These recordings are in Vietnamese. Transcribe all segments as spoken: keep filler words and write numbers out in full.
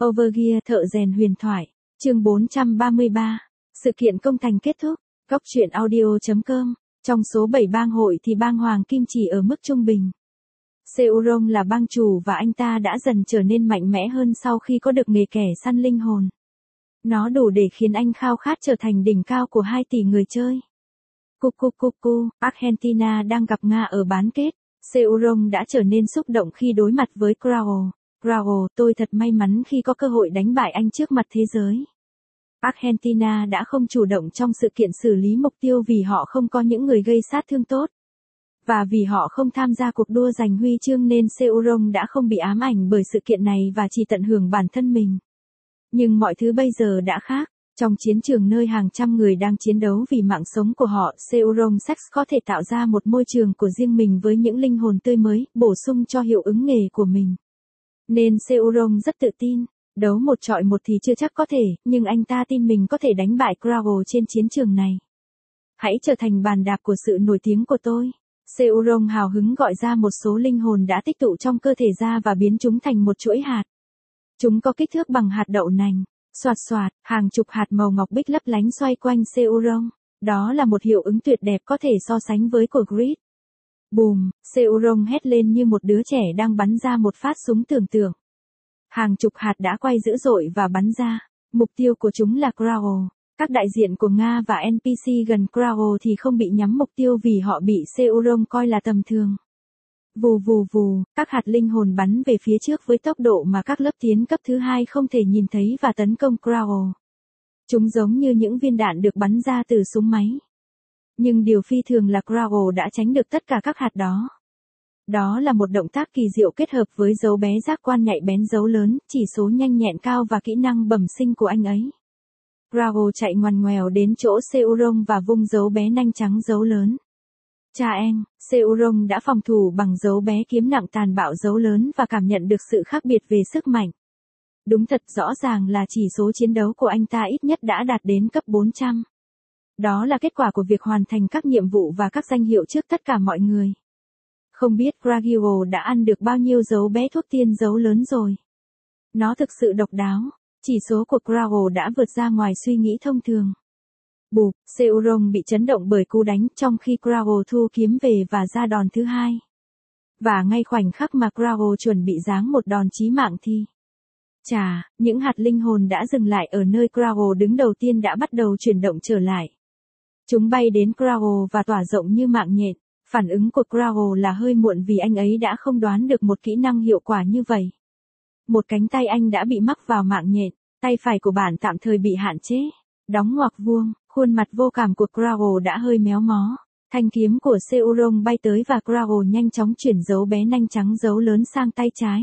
Overgear thợ rèn huyền thoại. Chương bốn trăm ba mươi ba. Sự kiện công thành kết thúc. Góc truyện audio chấm com. Trong số bảy bang hội thì bang Hoàng Kim chỉ ở mức trung bình. Seuron là bang chủ và anh ta đã dần trở nên mạnh mẽ hơn sau khi có được nghề kẻ săn linh hồn. Nó đủ để khiến anh khao khát trở thành đỉnh cao của hai tỷ người chơi. Cucu cucu, Argentina đang gặp Nga ở bán kết. Seuron đã trở nên xúc động khi đối mặt với Crow. Crow, tôi thật may mắn khi có cơ hội đánh bại anh trước mặt thế giới. Argentina đã không chủ động trong sự kiện xử lý mục tiêu vì họ không có những người gây sát thương tốt. Và vì họ không tham gia cuộc đua giành huy chương nên Seuron đã không bị ám ảnh bởi sự kiện này và chỉ tận hưởng bản thân mình. Nhưng mọi thứ bây giờ đã khác. Trong chiến trường nơi hàng trăm người đang chiến đấu vì mạng sống của họ, Seuron Sex có thể tạo ra một môi trường của riêng mình với những linh hồn tươi mới, bổ sung cho hiệu ứng nghề của mình. Nên Seuron rất tự tin. Đấu một trọi một thì chưa chắc có thể, nhưng anh ta tin mình có thể đánh bại Crow trên chiến trường này. Hãy trở thành bàn đạp của sự nổi tiếng của tôi. Seuron hào hứng gọi ra một số linh hồn đã tích tụ trong cơ thể ra và biến chúng thành một chuỗi hạt. Chúng có kích thước bằng hạt đậu nành. Xoạt xoạt, hàng chục hạt màu ngọc bích lấp lánh xoay quanh Seuron. Đó là một hiệu ứng tuyệt đẹp có thể so sánh với của Grid. Bùm, Seuron hét lên như một đứa trẻ đang bắn ra một phát súng tưởng tượng. Hàng chục hạt đã quay dữ dội và bắn ra. Mục tiêu của chúng là Crow. Các đại diện của Nga và en pê xê gần Crow thì không bị nhắm mục tiêu vì họ bị Seuron coi là tầm thường. Vù vù vù, các hạt linh hồn bắn về phía trước với tốc độ mà các lớp tiến cấp thứ hai không thể nhìn thấy và tấn công Crow. Chúng giống như những viên đạn được bắn ra từ súng máy. Nhưng điều phi thường là Crow đã tránh được tất cả các hạt đó. Đó là một động tác kỳ diệu kết hợp với dấu bé giác quan nhạy bén dấu lớn, chỉ số nhanh nhẹn cao và kỹ năng bẩm sinh của anh ấy. Crow chạy ngoằn ngoèo đến chỗ Seuron và vung dấu bé nanh trắng dấu lớn. Cha anh, Seuron đã phòng thủ bằng dấu bé kiếm nặng tàn bạo dấu lớn và cảm nhận được sự khác biệt về sức mạnh. Đúng thật, rõ ràng là chỉ số chiến đấu của anh ta ít nhất đã đạt đến cấp bốn trăm. Đó là kết quả của việc hoàn thành các nhiệm vụ và các danh hiệu trước tất cả mọi người. Không biết Gragio đã ăn được bao nhiêu dấu bé thuốc tiên dấu lớn rồi. Nó thực sự độc đáo. Chỉ số của Crow đã vượt ra ngoài suy nghĩ thông thường. Bụp, Seuron bị chấn động bởi cú đánh trong khi Crow thu kiếm về và ra đòn thứ hai. Và ngay khoảnh khắc mà Crow chuẩn bị giáng một đòn chí mạng thì... Chà, những hạt linh hồn đã dừng lại ở nơi Crow đứng đầu tiên đã bắt đầu chuyển động trở lại. Chúng bay đến Crow và tỏa rộng như mạng nhện. Phản ứng của Crow là hơi muộn vì anh ấy đã không đoán được một kỹ năng hiệu quả như vậy. Một cánh tay anh đã bị mắc vào mạng nhện, tay phải của bạn tạm thời bị hạn chế. Đóng ngoặc vuông, khuôn mặt vô cảm của Crow đã hơi méo mó. Thanh kiếm của Seuron bay tới và Crow nhanh chóng chuyển dấu bé nanh trắng dấu lớn sang tay trái.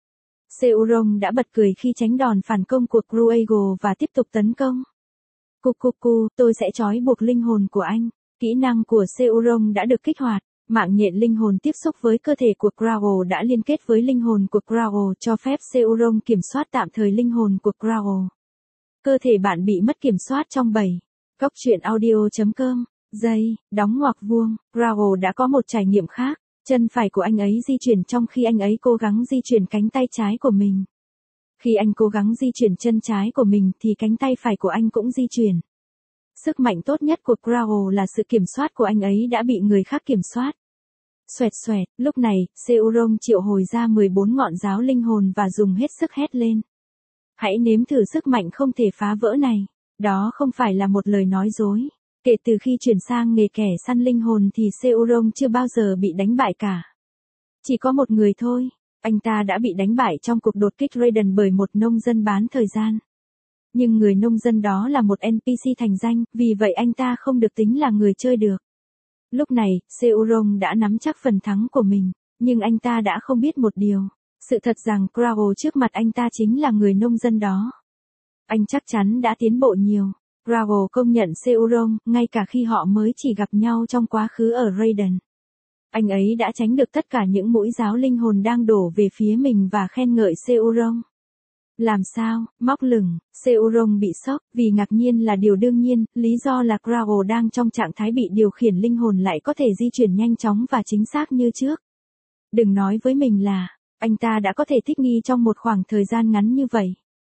Seuron đã bật cười khi tránh đòn phản công của Cruego và tiếp tục tấn công. Cucucu, tôi sẽ trói buộc linh hồn của anh. Kỹ năng của Seuron đã được kích hoạt. Mạng nhện linh hồn tiếp xúc với cơ thể của Crow đã liên kết với linh hồn của Crow cho phép Seuron kiểm soát tạm thời linh hồn của Crow. Cơ thể bạn bị mất kiểm soát trong bảy. Góc truyện audio chấm com. Giây, đóng ngoặc vuông, Crow đã có một trải nghiệm khác. Chân phải của anh ấy di chuyển trong khi anh ấy cố gắng di chuyển cánh tay trái của mình. Khi anh cố gắng di chuyển chân trái của mình thì cánh tay phải của anh cũng di chuyển. Sức mạnh tốt nhất của Crow là sự kiểm soát của anh ấy đã bị người khác kiểm soát. Xoẹt xoẹt, lúc này, Seuron triệu hồi ra mười bốn ngọn giáo linh hồn và dùng hết sức hét lên. Hãy nếm thử sức mạnh không thể phá vỡ này. Đó không phải là một lời nói dối. Kể từ khi chuyển sang nghề kẻ săn linh hồn thì Seuron chưa bao giờ bị đánh bại cả. Chỉ có một người thôi. Anh ta đã bị đánh bại trong cuộc đột kích Raiden bởi một nông dân bán thời gian. Nhưng người nông dân đó là một en pê xê thành danh, vì vậy anh ta không được tính là người chơi được. Lúc này, Seuron đã nắm chắc phần thắng của mình, nhưng anh ta đã không biết một điều. Sự thật rằng Crow trước mặt anh ta chính là người nông dân đó. Anh chắc chắn đã tiến bộ nhiều. Crow công nhận Seuron, ngay cả khi họ mới chỉ gặp nhau trong quá khứ ở Raiden. Anh ấy đã tránh được tất cả những mũi giáo linh hồn đang đổ về phía mình và khen ngợi Seuron. Làm sao, móc lửng, Seuron bị sốc, vì ngạc nhiên là điều đương nhiên, lý do là Crow đang trong trạng thái bị điều khiển linh hồn lại có thể di chuyển nhanh chóng và chính xác như trước. Đừng nói với mình là, anh ta đã có thể thích nghi trong một khoảng thời gian ngắn như vậy.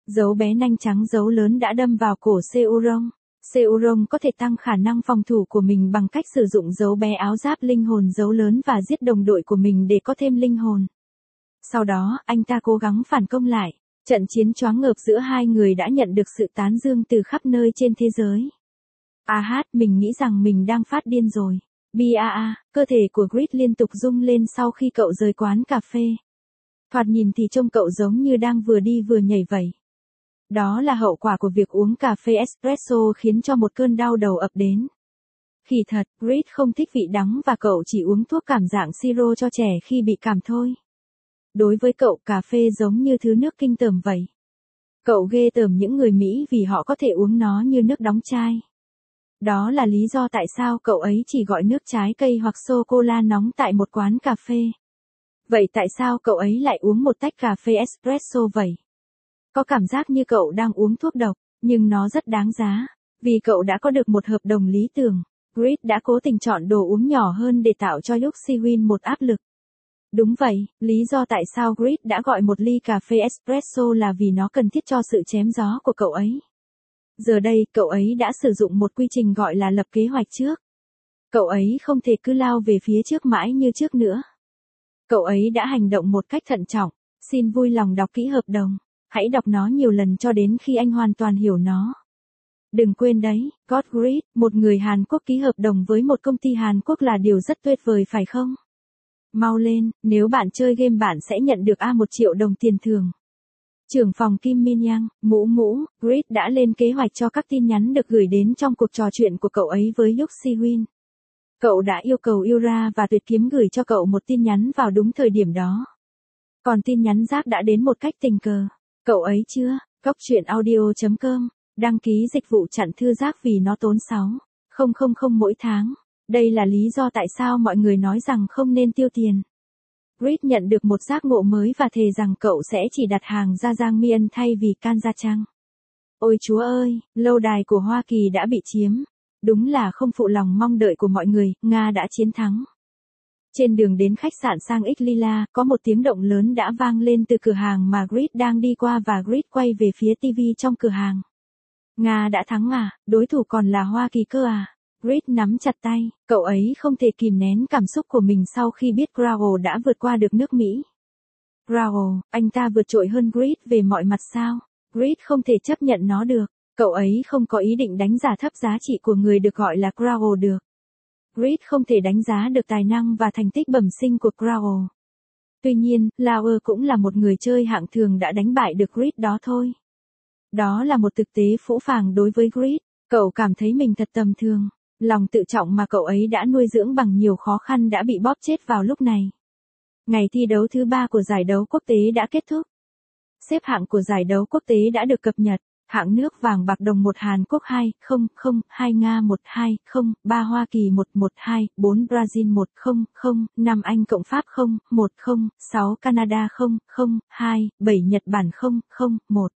Dấu bé nanh trắng dấu lớn đã đâm vào cổ Seuron. Seuron có thể tăng khả năng phòng thủ của mình bằng cách sử dụng dấu bé áo giáp linh hồn dấu lớn và giết đồng đội của mình để có thêm linh hồn. Sau đó, anh ta cố gắng phản công lại. Trận chiến choáng ngợp giữa hai người đã nhận được sự tán dương từ khắp nơi trên thế giới. À hát, mình nghĩ rằng mình đang phát điên rồi. Baa, cơ thể của Grit liên tục rung lên sau khi cậu rời quán cà phê. Thoạt nhìn thì trông cậu giống như đang vừa đi vừa nhảy vậy. Đó là hậu quả của việc uống cà phê espresso khiến cho một cơn đau đầu ập đến. Kỳ thật, Grit không thích vị đắng và cậu chỉ uống thuốc cảm dạng siro cho trẻ khi bị cảm thôi. Đối với cậu, cà phê giống như thứ nước kinh tởm vậy. Cậu ghê tởm những người Mỹ vì họ có thể uống nó như nước đóng chai. Đó là lý do tại sao cậu ấy chỉ gọi nước trái cây hoặc sô-cô-la nóng tại một quán cà phê. Vậy tại sao cậu ấy lại uống một tách cà phê espresso vậy? Có cảm giác như cậu đang uống thuốc độc, nhưng nó rất đáng giá. Vì cậu đã có được một hợp đồng lý tưởng, Grit đã cố tình chọn đồ uống nhỏ hơn để tạo cho Luke Siwin một áp lực. Đúng vậy, lý do tại sao Grit đã gọi một ly cà phê espresso là vì nó cần thiết cho sự chém gió của cậu ấy. Giờ đây, cậu ấy đã sử dụng một quy trình gọi là lập kế hoạch trước. Cậu ấy không thể cứ lao về phía trước mãi như trước nữa. Cậu ấy đã hành động một cách thận trọng. Xin vui lòng đọc kỹ hợp đồng. Hãy đọc nó nhiều lần cho đến khi anh hoàn toàn hiểu nó. Đừng quên đấy, God Grit, một người Hàn Quốc ký hợp đồng với một công ty Hàn Quốc là điều rất tuyệt vời phải không? Mau lên, nếu bạn chơi game bạn sẽ nhận được A một triệu đồng tiền thưởng. Trưởng phòng Kim Min Yang, mũ mũ, Grit đã lên kế hoạch cho các tin nhắn được gửi đến trong cuộc trò chuyện của cậu ấy với Luke Siwin. Cậu đã yêu cầu Yura và Tuyệt Kiếm gửi cho cậu một tin nhắn vào đúng thời điểm đó. Còn tin nhắn rác đã đến một cách tình cờ. Cậu ấy chưa? Cóc truyện audio chấm com. Đăng ký dịch vụ chặn thư rác vì nó tốn sáu nghìn mỗi tháng. Đây là lý do tại sao mọi người nói rằng không nên tiêu tiền. Grit nhận được một giác ngộ mới và thề rằng cậu sẽ chỉ đặt hàng ra Jangmyeon thay vì Kanjachang. Ôi chúa ơi, lâu đài của Hoa Kỳ đã bị chiếm. Đúng là không phụ lòng mong đợi của mọi người, Nga đã chiến thắng. Trên đường đến khách sạn sang Ixlila, có một tiếng động lớn đã vang lên từ cửa hàng mà Grit đang đi qua và Grit quay về phía ti vi trong cửa hàng. Nga đã thắng à, đối thủ còn là Hoa Kỳ cơ à? Grit nắm chặt tay, cậu ấy không thể kìm nén cảm xúc của mình sau khi biết Growl đã vượt qua được nước Mỹ. Growl, anh ta vượt trội hơn Grit về mọi mặt sao? Grit không thể chấp nhận nó được, cậu ấy không có ý định đánh giá thấp giá trị của người được gọi là Growl được. Grit không thể đánh giá được tài năng và thành tích bẩm sinh của Growl. Tuy nhiên, Lauer cũng là một người chơi hạng thường đã đánh bại được Grit đó thôi. Đó là một thực tế phũ phàng đối với Grit, cậu cảm thấy mình thật tầm thường. Lòng tự trọng mà cậu ấy đã nuôi dưỡng bằng nhiều khó khăn đã bị bóp chết vào lúc này. Ngày thi đấu thứ ba của giải đấu quốc tế đã kết thúc. Xếp hạng của giải đấu quốc tế đã được cập nhật. Hạng nước vàng bạc đồng một Hàn Quốc hai không không, hai Nga một hai không, ba Hoa Kỳ một một hai, bốn Brazil một không không, năm Anh cộng Pháp không một không, sáu Canada không không, hai, bảy Nhật Bản không không, một.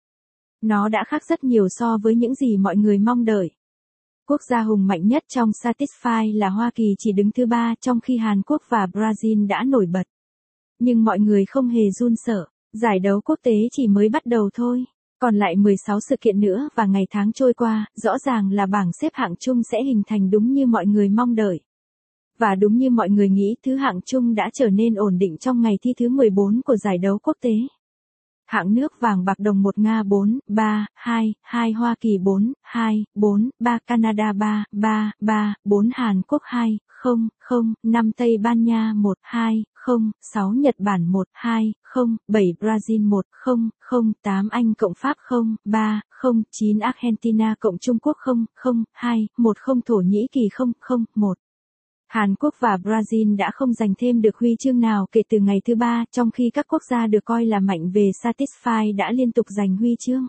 Nó đã khác rất nhiều so với những gì mọi người mong đợi. Quốc gia hùng mạnh nhất trong Satisfy là Hoa Kỳ chỉ đứng thứ ba trong khi Hàn Quốc và Brazil đã nổi bật. Nhưng mọi người không hề run sợ, giải đấu quốc tế chỉ mới bắt đầu thôi. Còn lại mười sáu sự kiện nữa và ngày tháng trôi qua, rõ ràng là bảng xếp hạng chung sẽ hình thành đúng như mọi người mong đợi. Và đúng như mọi người nghĩ, thứ hạng chung đã trở nên ổn định trong ngày thi thứ mười bốn của giải đấu quốc tế. Hạng nước vàng bạc đồng một Nga bốn, ba, hai, hai Hoa Kỳ bốn, hai, bốn, ba Canada ba, ba, ba, bốn Hàn Quốc hai, không, không, năm Tây Ban Nha một, hai, không, sáu Nhật Bản một, hai, không, bảy Brazil một, không, không, tám Anh cộng Pháp không, ba, không, chín Argentina cộng Trung Quốc không, không, hai, một không Thổ Nhĩ Kỳ không, không, một. Hàn Quốc và Brazil đã không giành thêm được huy chương nào kể từ ngày thứ ba, trong khi các quốc gia được coi là mạnh về Satisfy đã liên tục giành huy chương.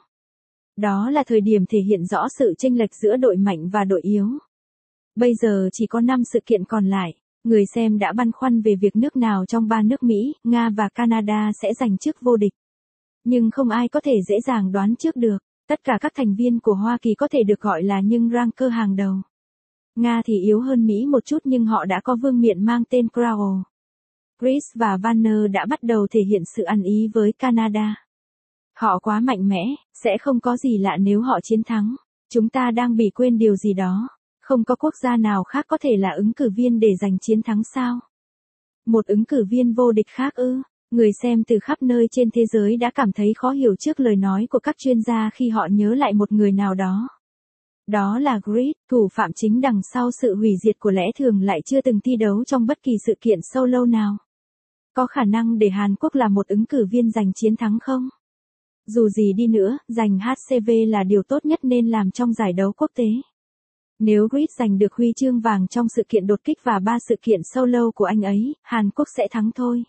Đó là thời điểm thể hiện rõ sự chênh lệch giữa đội mạnh và đội yếu. Bây giờ chỉ có năm sự kiện còn lại, người xem đã băn khoăn về việc nước nào trong ba nước Mỹ, Nga và Canada sẽ giành chức vô địch. Nhưng không ai có thể dễ dàng đoán trước được, tất cả các thành viên của Hoa Kỳ có thể được gọi là những ranker hàng đầu. Nga thì yếu hơn Mỹ một chút nhưng họ đã có vương miện mang tên Growl. Chris và Vanner đã bắt đầu thể hiện sự ăn ý với Canada. Họ quá mạnh mẽ, sẽ không có gì lạ nếu họ chiến thắng. Chúng ta đang bị quên điều gì đó. Không có quốc gia nào khác có thể là ứng cử viên để giành chiến thắng sao? Một ứng cử viên vô địch khác ư? Người xem từ khắp nơi trên thế giới đã cảm thấy khó hiểu trước lời nói của các chuyên gia khi họ nhớ lại một người nào đó. Đó là Grid, thủ phạm chính đằng sau sự hủy diệt của lẽ thường lại chưa từng thi đấu trong bất kỳ sự kiện solo nào. Có khả năng để Hàn Quốc là một ứng cử viên giành chiến thắng không? Dù gì đi nữa, giành hát xê vê là điều tốt nhất nên làm trong giải đấu quốc tế. Nếu Grid giành được huy chương vàng trong sự kiện đột kích và ba sự kiện solo của anh ấy, Hàn Quốc sẽ thắng thôi.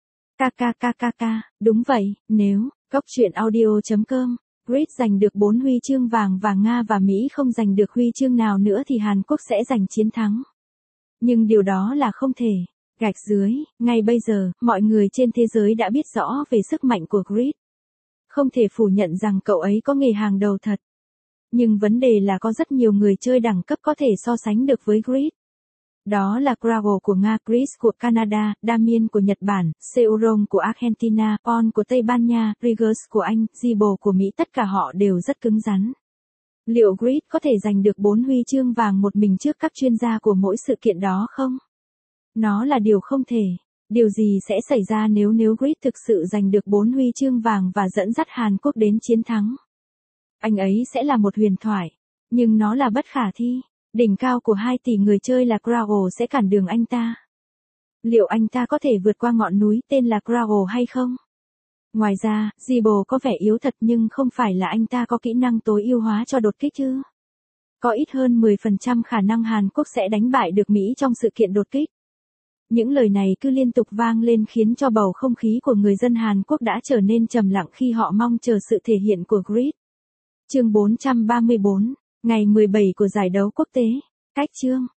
Kkkkk, đúng vậy, nếu, Cốc truyện audio chấm com, Grid giành được bốn huy chương vàng và Nga và Mỹ không giành được huy chương nào nữa thì Hàn Quốc sẽ giành chiến thắng. Nhưng điều đó là không thể. Gạch dưới, ngay bây giờ, mọi người trên thế giới đã biết rõ về sức mạnh của Grid. Không thể phủ nhận rằng cậu ấy có nghề hàng đầu thật. Nhưng vấn đề là có rất nhiều người chơi đẳng cấp có thể so sánh được với Grid. Đó là Krago của Nga, Chris của Canada, Damien của Nhật Bản, Seoron của Argentina, On của Tây Ban Nha, Riggers của Anh, Zibo của Mỹ, tất cả họ đều rất cứng rắn. Liệu Grid có thể giành được bốn huy chương vàng một mình trước các chuyên gia của mỗi sự kiện đó không? Nó là điều không thể. Điều gì sẽ xảy ra nếu nếu Grid thực sự giành được bốn huy chương vàng và dẫn dắt Hàn Quốc đến chiến thắng? Anh ấy sẽ là một huyền thoại, nhưng nó là bất khả thi. Đỉnh cao của hai tỷ người chơi là Krago sẽ cản đường anh ta. Liệu anh ta có thể vượt qua ngọn núi tên là Krago hay không? Ngoài ra, Zibo có vẻ yếu thật nhưng không phải là anh ta có kỹ năng tối ưu hóa cho đột kích chứ. Có ít hơn mười phần trăm khả năng Hàn Quốc sẽ đánh bại được Mỹ trong sự kiện đột kích. Những lời này cứ liên tục vang lên khiến cho bầu không khí của người dân Hàn Quốc đã trở nên trầm lặng khi họ mong chờ sự thể hiện của Grid. Chương bốn trăm ba mươi bốn, ngày mười bảy của giải đấu quốc tế. Cách chương